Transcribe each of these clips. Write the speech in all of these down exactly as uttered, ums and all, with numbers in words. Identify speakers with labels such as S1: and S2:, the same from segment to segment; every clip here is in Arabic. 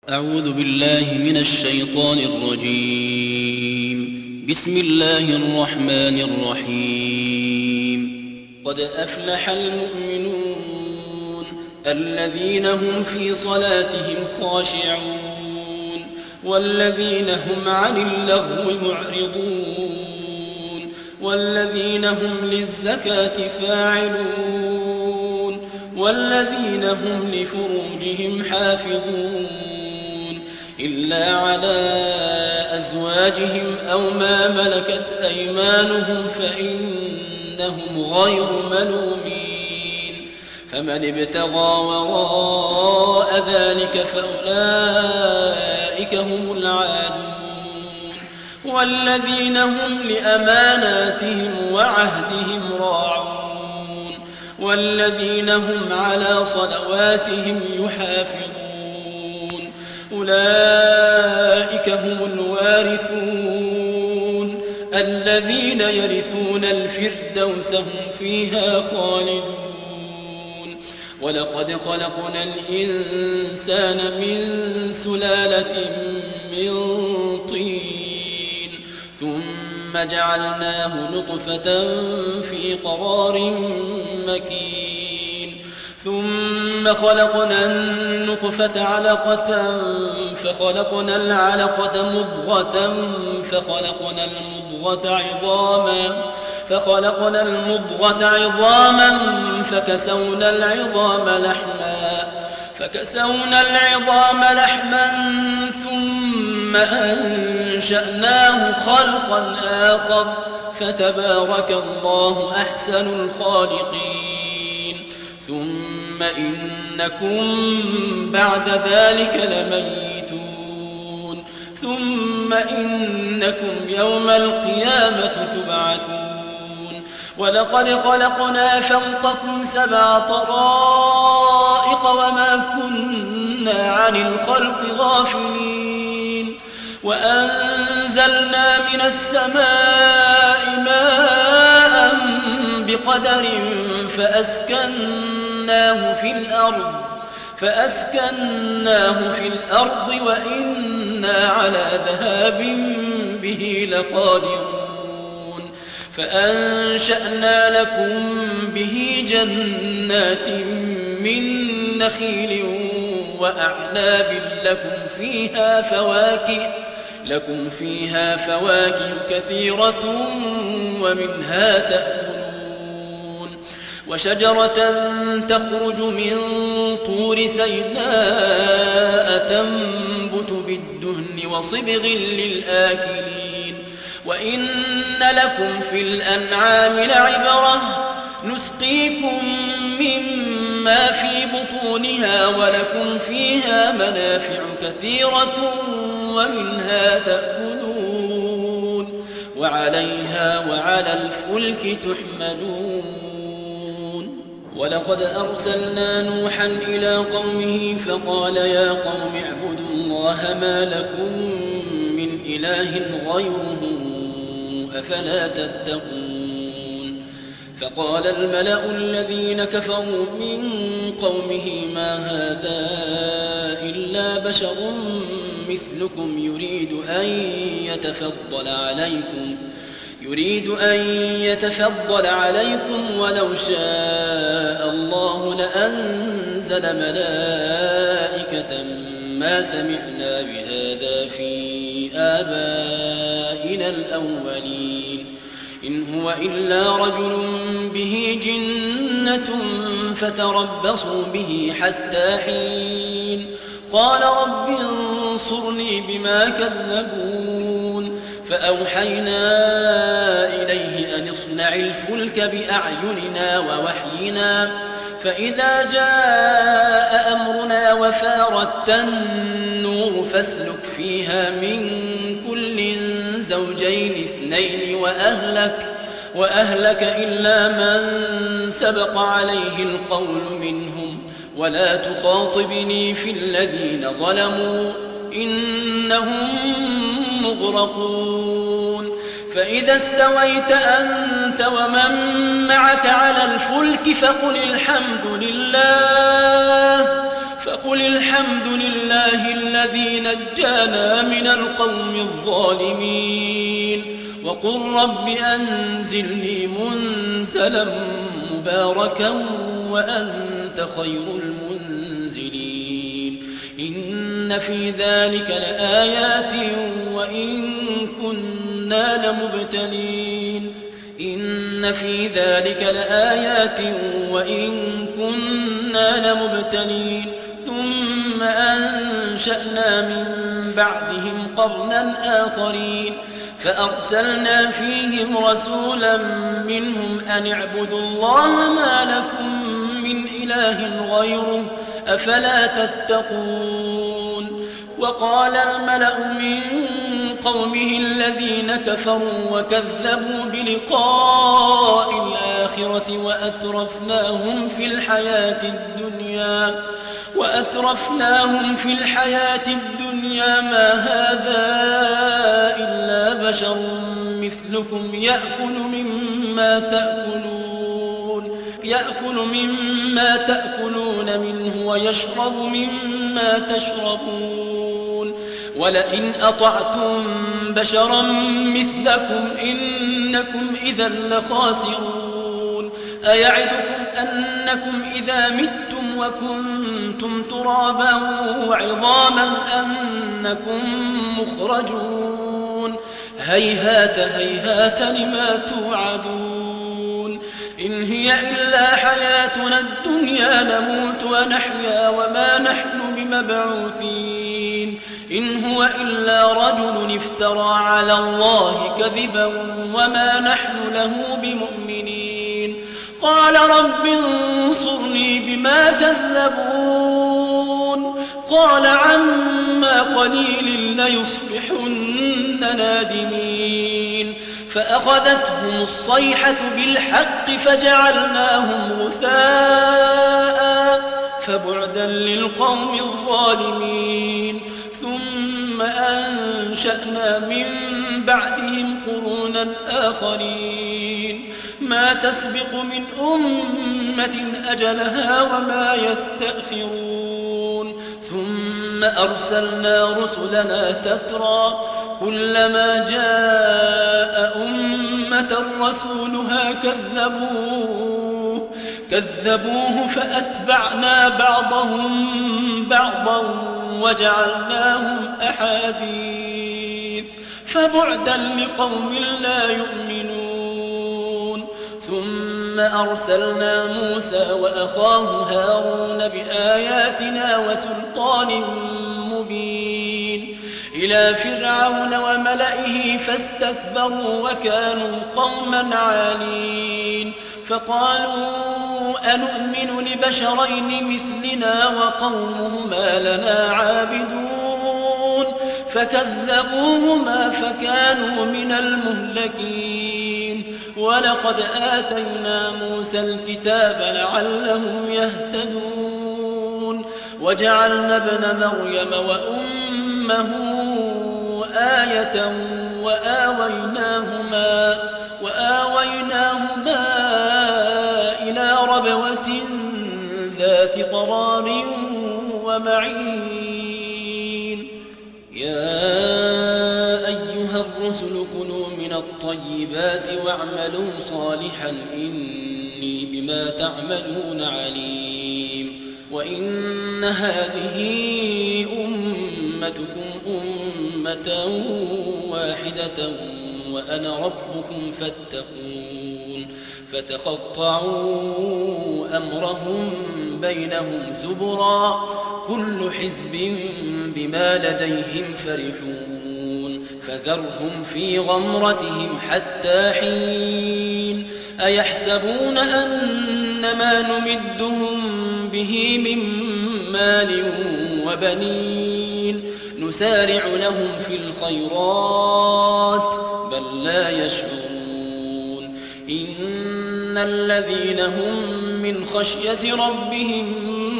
S1: أعوذ بالله من الشيطان الرجيم. بسم الله الرحمن الرحيم. قد أفلح المؤمنون الذين هم في صلاتهم خاشعون والذين هم عن اللغو معرضون والذين هم للزكاة فاعلون والذين هم لفروجهم حافظون إلا على أزواجهم أو ما ملكت أيمانهم فإنهم غير ملومين فمن ابتغى وراء ذلك فأولئك هم العادون والذين هم لأماناتهم وعهدهم راعون والذين هم على صلواتهم يحافظون أولئك هم الوارثون الذين يرثون الفردوس هم فيها خالدون. ولقد خلقنا الإنسان من سلالة من طين ثم جعلناه نطفة في قرار مكين ثم خلقنا النطفة علقة فخلقنا العلقة مضغة فخلقنا المضغة عظاما فخلقنا المضغة عظاما فكسونا العظام لحما فكسونا العظام لحما ثم أنشأناه خلقا آخر فتبارك الله أحسن الخالقين. ثم إنكم بعد ذلك لميتون ثم إنكم يوم القيامة تبعثون. ولقد خلقنا فوقكم سبع طرائق وما كنا عن الخلق غافلين وأنزلنا من السماء ماء بقدر فأسكناه في الأرض فأسكناه في الأرض وإنا على ذهاب به لقادرون. فأنشأنا لكم به جنات من نخيل وأعناب لكم فيها فواكه لكم فيها فواكه كثيرة ومنها تأكلون وشجرة تخرج من طور سيناء تنبت بالدهن وصبغ للآكلين. وإن لكم في الأنعام لعبرة نسقيكم مما في بطونها ولكم فيها منافع كثيرة ومنها تأكلون وعليها وعلى الفلك تحملون. ولقد أرسلنا نوحا إلى قومه فقال يا قوم اعبدوا الله ما لكم من إله غيره أفلا تتقون. فقال الملأ الذين كفروا من قومه ما هذا إلا بشر مثلكم يريد أن يتفضل عليكم يريد أن يتفضل عليكم ولو شاء الله لأنزل ملائكة ما سمعنا بهذا في آبائنا الأولين إن هو إلا رجل به جنة فتربصوا به حتى حين. قال رب انصرني بما كذبون. فأوحينا إليه أن اصنع الفلك بأعيننا ووحينا فإذا جاء أمرنا وفارت النور فاسلك فيها من كل زوجين اثنين وأهلك, وأهلك إلا من سبق عليه القول منهم ولا تخاطبني في الذين ظلموا إنهم مغرقون. فإذا استويت أنت ومن معك على الفلك فقل الحمد لله فقل الحمد لله الذي نجانا من القوم الظالمين وقل رب أنزلني منزلا مباركا وأنت خير المنزلين إن في ذلك لآيات وإن كنا لمبتلين إن في ذلك لآيات وإن كنا لمبتلين ثم أنشأنا من بعدهم قرنا آخرين فأرسلنا فيهم رسولا منهم أن اعبدوا الله ما لكم من إله غيره أفلا تتقون وقال الملأ من قومه الذين كفروا وكذبوا بلقاء الآخرة وأترفناهم في الحياة الدنيا وأترفناهم في الحياة الدنيا ما هذا إلا بشر مثلكم يأكل مما تأكلون يأكل مما تأكلون منه ويشرب مما تشربون ولئن أطعتم بشرا مثلكم إنكم إذا لخاسرون أيعدكم أنكم إذا متم وكنتم ترابا وعظاما أنكم مخرجون هيهات هيهات لما توعدون إن هي إلا حياتنا الدنيا نموت ونحيا وما نحن بمبعوثين إن هو إلا رجل افترى على الله كذبا وما نحن له بمؤمنين قال رب انصرني بما كذبون قال عما قليل ليصبحن نادمين فأخذتهم الصيحة بالحق فجعلناهم غثاء فبعدا للقوم الظالمين ثم أنشأنا من بعدهم قرونا آخرين ما تسبق من أمة أجلها وما يستأخرون ثم أرسلنا رسلنا تترى كلما جاء أمة رسولها كذبوه كذبوه فأتبعنا بعضهم بعضا وجعلناهم أحاديث فبعدا لقوم لا يؤمنون ثم أرسلنا موسى وأخاه هارون بآياتنا وسلطان مبين إلى فرعون وملئه فاستكبروا وكانوا قوما عالين فقالوا أنؤمن لبشرين مثلنا وقومهما لنا عابدون فكذبوهما فكانوا من المهلكين ولقد آتينا موسى الكتاب لعلهم يهتدون وجعلنا ابن مريم وأمه آية وآويناهما وآويناهما إلى ربوة ذات قرار ومعين يا أيها الرسل كلوا من الطيبات واعملوا صالحا إني بما تعملون عليم وإن هذه أمتكم أمة واحدة وأنا ربكم فاتقون فتقطعوا أمرهم بينهم زبرا كل حزب بما لديهم فرحون فذرهم في غمرتهم حتى حين أيحسبون أن ما نمدهم به من مال وبنين نسارع لهم في الخيرات بل لا يشعرون إن الذين هم من خشية ربهم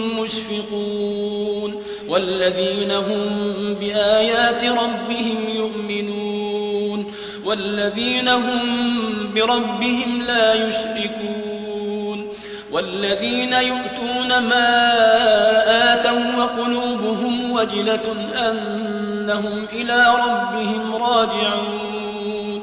S1: مشفقون والذين هم بآيات ربهم يؤمنون والذين هم بربهم لا يشركون والذين يؤتون ما آتوا وقلوبهم وجلة أنهم إلى ربهم راجعون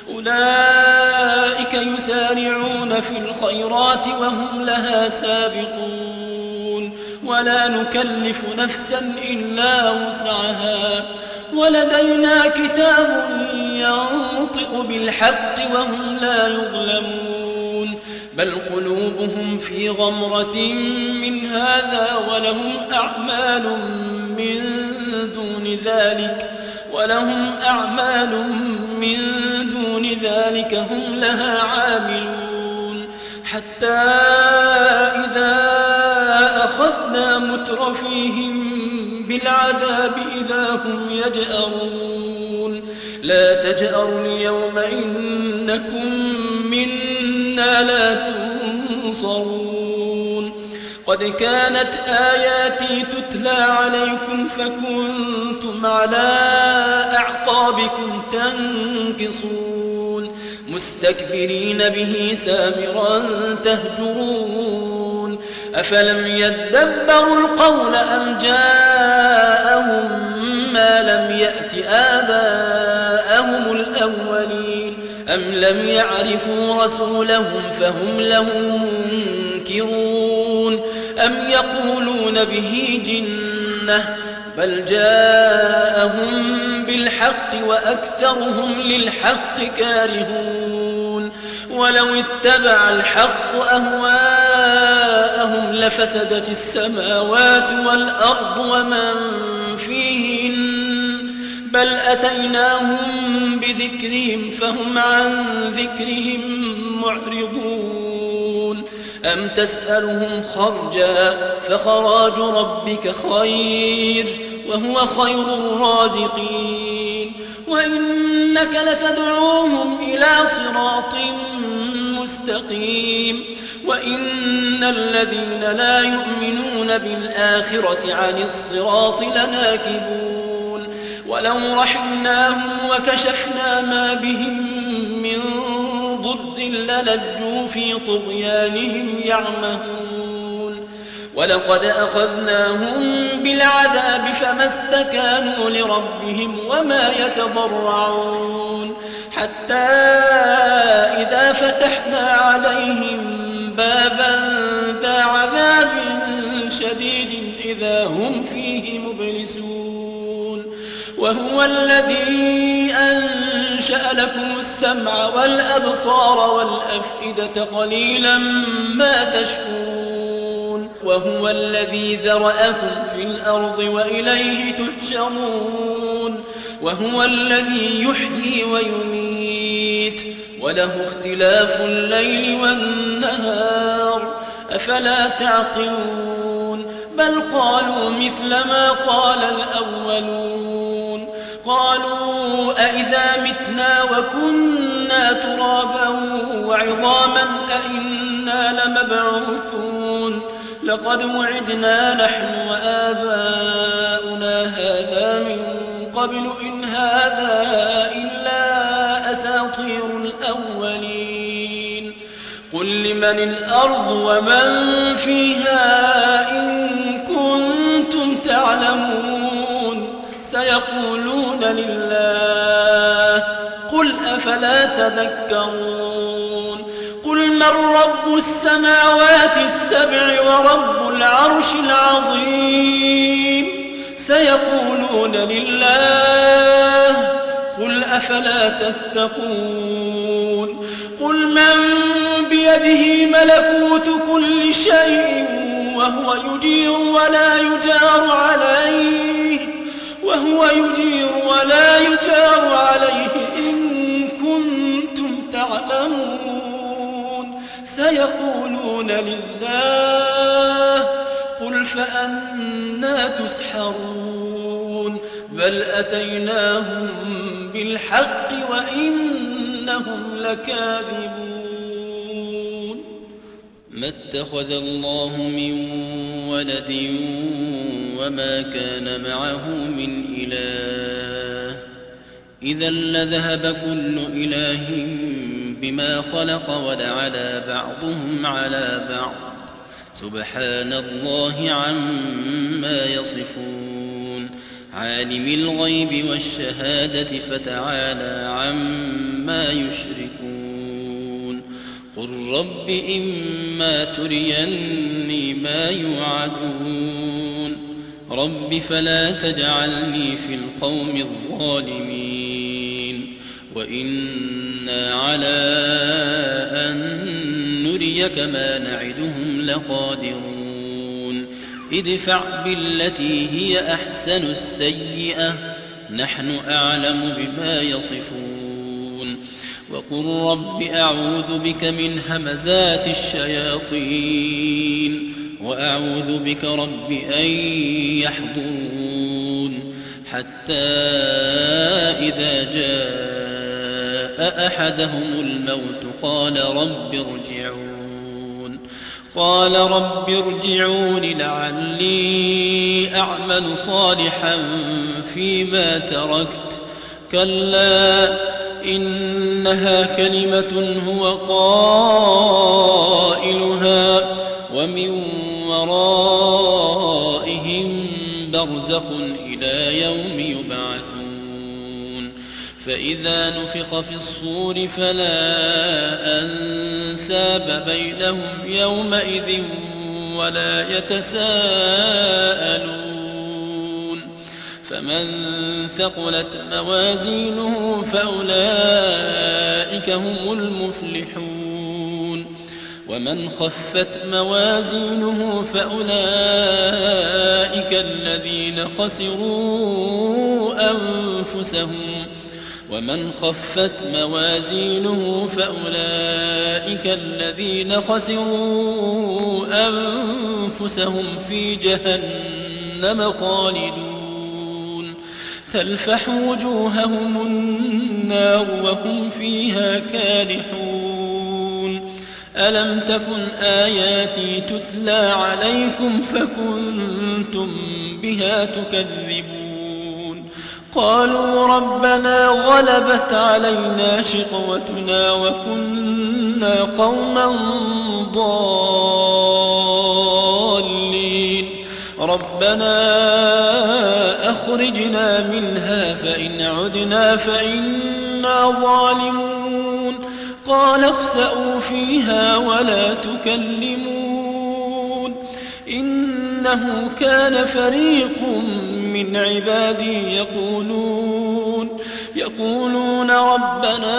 S1: أولئك يسارعون في الخيرات وهم لها سابقون ولا نكلف نفسا إلا وسعها ولدينا كتاب ينطق بالحق وهم لا يظلمون بل قلوبهم في غمرة من هذا ولهم أعمال من دون ذلك ولهم أعمال من دون ذلك هم لها عاملون حتى إذا أخذنا مترفيهم بالعذاب إذا هم يجأرون لا تجأروا اليوم إنكم منا لا تنصرون قد كانت آياتي تتلى عليكم فكنتم على أعقابكم تنكصون مستكبرين به سامرا تهجرون أفلم يدبروا القول أم جاءهم ما لم يأت آباءهم الأولين أم لم يعرفوا رسولهم فهم له منكرون أم يقولون به جنة بل جاءهم بالحق وأكثرهم للحق كارهون ولو اتبع الحق أهواءهم لفسدت السماوات والأرض ومن فيهن بل أتيناهم بذكرهم فهم عن ذكرهم معرضون أم تسألهم خرجا فخراج ربك خير وهو خير الرازقين وإنك لتدعوهم إلى صراط مستقيم وإن الذين لا يؤمنون بالآخرة عن الصراط لناكبون ولو رحمناهم وكشفنا ما بهم من ضر للجوا في طغيانهم يعمهون ولقد أخذناهم بالعذاب فما استكانوا لربهم وما يتضرعون حتى إذا فتحنا عليهم بابا ذا عذاب شديد إذا هم فيه مبلسون وهو الذي أنشأ لكم السمع والأبصار والأفئدة قليلا ما تشكرون وهو الذي ذرأكم في الأرض وإليه تحشرون وهو الذي يحيي ويميت وله اختلاف الليل والنهار أفلا تعقلون بل قالوا مثل ما قال الأولون قالوا أئذا متنا وكنا ترابا وعظاما أئنا لمبعوثون لقد وعدنا نحن وآباؤنا هذا من قبل إن هذا إلا أساطير الأولين قل لمن الأرض ومن فيها إن كنتم تعلمون سيقولون لله قل أفلا تذكرون قل من رب السماوات السبع ورب العرش العظيم سيقولون لله قل أفلا تتقون قل من بيده ملكوت كل شيء وهو يجير ولا يجار عليه وهو يجير ولا يجار عليه إن كنتم تعلمون سيقولون لله قل فأنى تسحرون بل أتيناهم بالحق وإنهم لكاذبون ما اتخذ الله من ولد وما كان معه من إله إذا لذهب كل إله بما خلق ولعلى بعضهم على بعض سبحان الله عما يصفون عالم الغيب والشهادة فتعالى عما يشركون قل رب إما تريني ما يوعدون رب فلا تجعلني في القوم الظالمين وإنا على أن نريك ما نعدهم لقادرون ادفع بالتي هي أحسن السيئة نحن أعلم بما يصفون وقل رب أعوذ بك من همزات الشياطين وأعوذ بك رب أن يحضرون حتى إذا جاء أحدهم الموت قال رب ارجعون قال رب ارجعون لعلي أعمل صالحا فيما تركت كلا إنها كلمة هو قائلها ومن ورائهم برزخ إلى يوم يبعثون فإذا نفخ في الصور فلا أنساب بينهم يومئذ ولا يتساءلون فمن ثقلت موازينه فأولئك هم المفلحون ومن خفت موازينه فأولئك الذين خسروا أنفسهم ومن خفت موازينه فأولئك الذين خسروا أنفسهم في جهنم خالدون تلفح وجوههم النار وهم فيها كالحون ألم تكن آياتي تتلى عليكم فكنتم بها تكذبون قالوا ربنا غلبت علينا شقوتنا وكنا قوما ضالين ربنا أخرجنا منها فإن عدنا فإنا ظالمون قال اخسأوا فيها ولا تكلمون إنه كان فريق من عبادي يقولون يقولون ربنا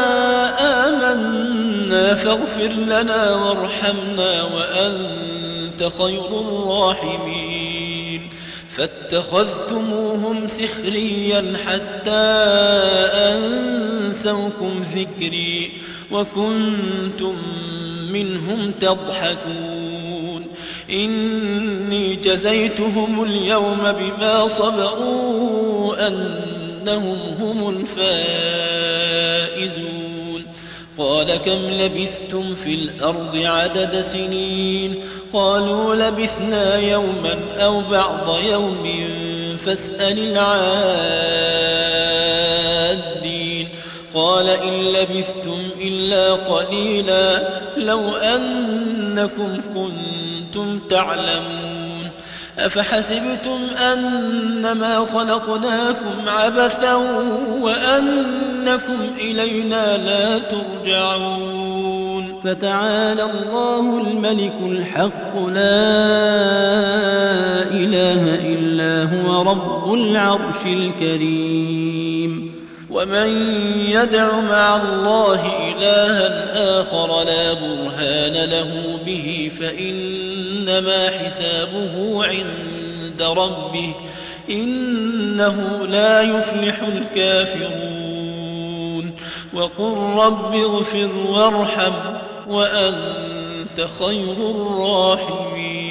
S1: آمنا فاغفر لنا وارحمنا وأنت خير الراحمين فاتخذتموهم سخريا حتى أنسوكم ذكري وكنتم منهم تضحكون إني جزيتهم اليوم بما صبروا أنهم هم الفائزون قال كم لبثتم في الأرض عدد سنين قالوا لبثنا يوما أو بعض يوم فاسأل العادين قال إن لبثتم إلا قليلا لو أنكم كنتم تعلمون أفحسبتم أنما خلقناكم عبثا وأنكم إلينا لا ترجعون فتعالى الله الملك الحق لا إله إلا هو رب العرش الكريم ومن يدع مع الله إلها آخر لا برهان له به فإنما حسابه عند ربه إنه لا يفلح الكافرون وقل رب اغفر وارحم وأنت خير الراحمين